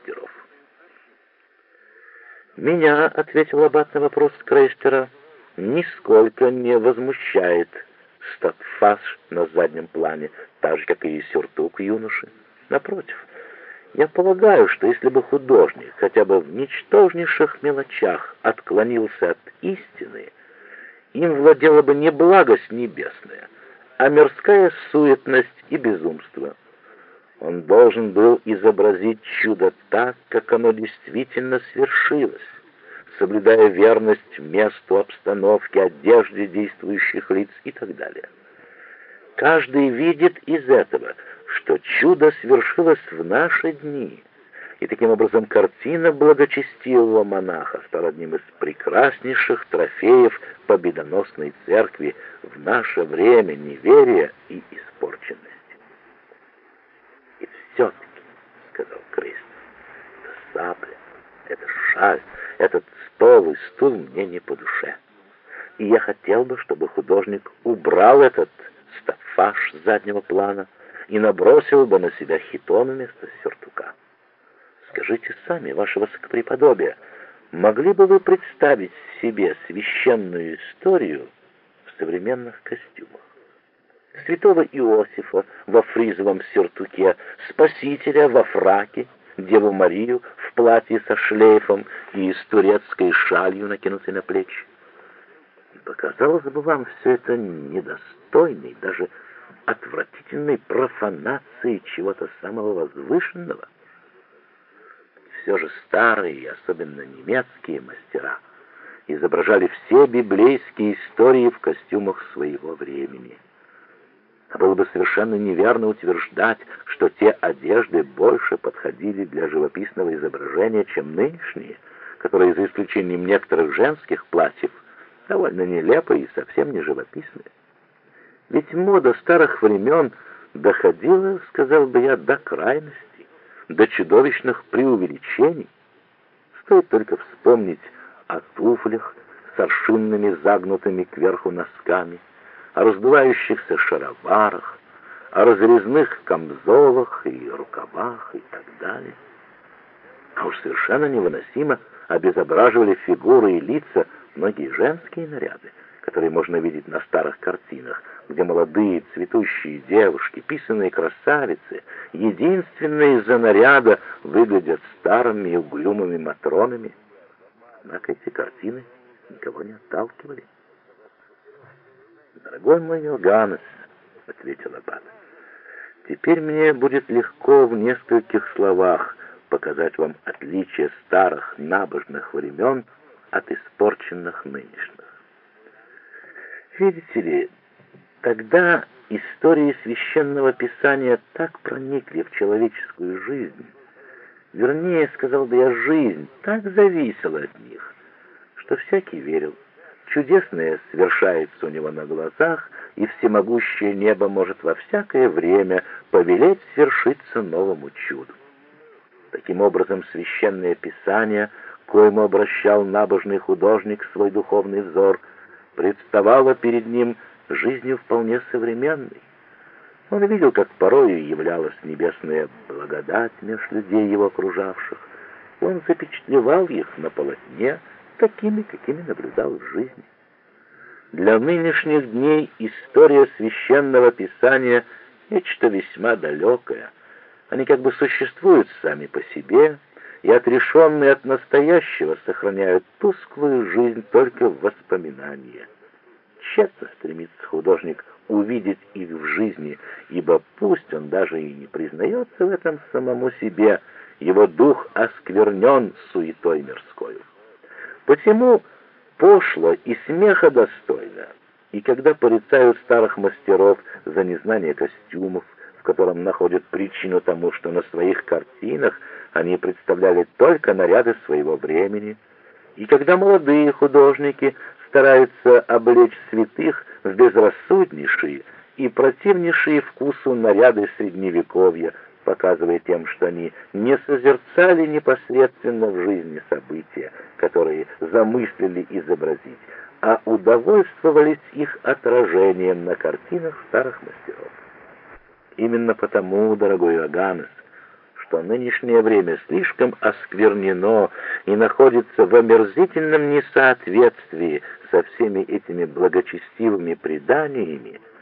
мастеров. «Меня, — ответил аббат на вопрос Крейстера, — нисколько не возмущает статфаш на заднем плане, так же, как и сюртук юноши. Напротив, я полагаю, что если бы художник хотя бы в ничтожнейших мелочах отклонился от истины, им владела бы не благость небесная, а мирская суетность и безумство. Он должен был изобразить чудо так, как оно действительно свершилось, соблюдая верность месту, обстановке, одежде действующих лиц и так далее. Каждый видит из этого, что чудо свершилось в наши дни, и таким образом картина благочестивого монаха стала одним из прекраснейших трофеев победоносной церкви в наше время неверия и испорченности. «И все-таки, — сказал Крейстер, — эта сабля, эта шаль, этот стол и стул мне не по душе. И я хотел бы, чтобы художник убрал этот стаффаж с заднего плана и набросил бы на себя хитон вместо сюртука. Скажите сами, ваше высокопреподобие, могли бы вы представить себе священную историю в современных костюмах? Святого Иосифа во фризовом сюртуке, Спасителя во фраке, Деву Марию в платье со шлейфом и с турецкой шалью, накинутой на плечи. И показалось бы вам все это недостойной, даже отвратительной профанацией чего-то самого возвышенного? Все же старые, и особенно немецкие мастера, изображали все библейские истории в костюмах своего времени. А было бы совершенно неверно утверждать, что те одежды больше подходили для живописного изображения, чем нынешние, которые, за исключением некоторых женских платьев, довольно нелепые и совсем не живописные. Ведь мода старых времен доходила, сказал бы я, до крайностей, до чудовищных преувеличений. Стоит только вспомнить о туфлях с аршинными загнутыми кверху носками, о раздувающихся шароварах, о разрезных камзолах и рукавах и так далее. А уж совершенно невыносимо обезображивали фигуры и лица многие женские наряды, которые можно видеть на старых картинах, где молодые цветущие девушки, писаные красавицы, единственные из-за наряда, выглядят старыми и угрюмыми матронами. Однако эти картины никого не отталкивали. «Дорогой мой Иоганнес, — ответил аббат, — теперь мне будет легко в нескольких словах показать вам отличие старых набожных времен от испорченных нынешних. Видите ли, тогда истории Священного Писания так проникли в человеческую жизнь, вернее, сказал бы я, жизнь так зависела от них, что всякий верил. Чудесное совершается у него на глазах, и всемогущее небо может во всякое время повелеть свершиться новому чуду. Таким образом, Священное Писание, к коему обращал набожный художник свой духовный взор, представало перед ним жизнью вполне современной. Он видел, как порою являлась небесная благодать меж людей его окружавших, и он запечатлевал их на полотне, такими, какими наблюдал в жизни. Для нынешних дней история Священного Писания — нечто весьма далекое. Они как бы существуют сами по себе, и, отрешенные от настоящего, сохраняют тусклую жизнь только в воспоминании. Тщетно стремится художник увидеть их в жизни, ибо пусть он даже и не признается в этом самому себе, его дух осквернен суетой мирской. Посему пошло и смеха достойно, и когда порицают старых мастеров за незнание костюмов, в котором находят причину тому, что на своих картинах они представляли только наряды своего времени, и когда молодые художники стараются облечь святых в безрассуднейшие и противнейшие вкусу наряды Средневековья, показывая тем, что они не созерцали непосредственно в жизни события, которые замыслили изобразить, а удовольствовались их отражением на картинах старых мастеров. Именно потому, дорогой Иоганнес, что нынешнее время слишком осквернено и находится в омерзительном несоответствии со всеми этими благочестивыми преданиями,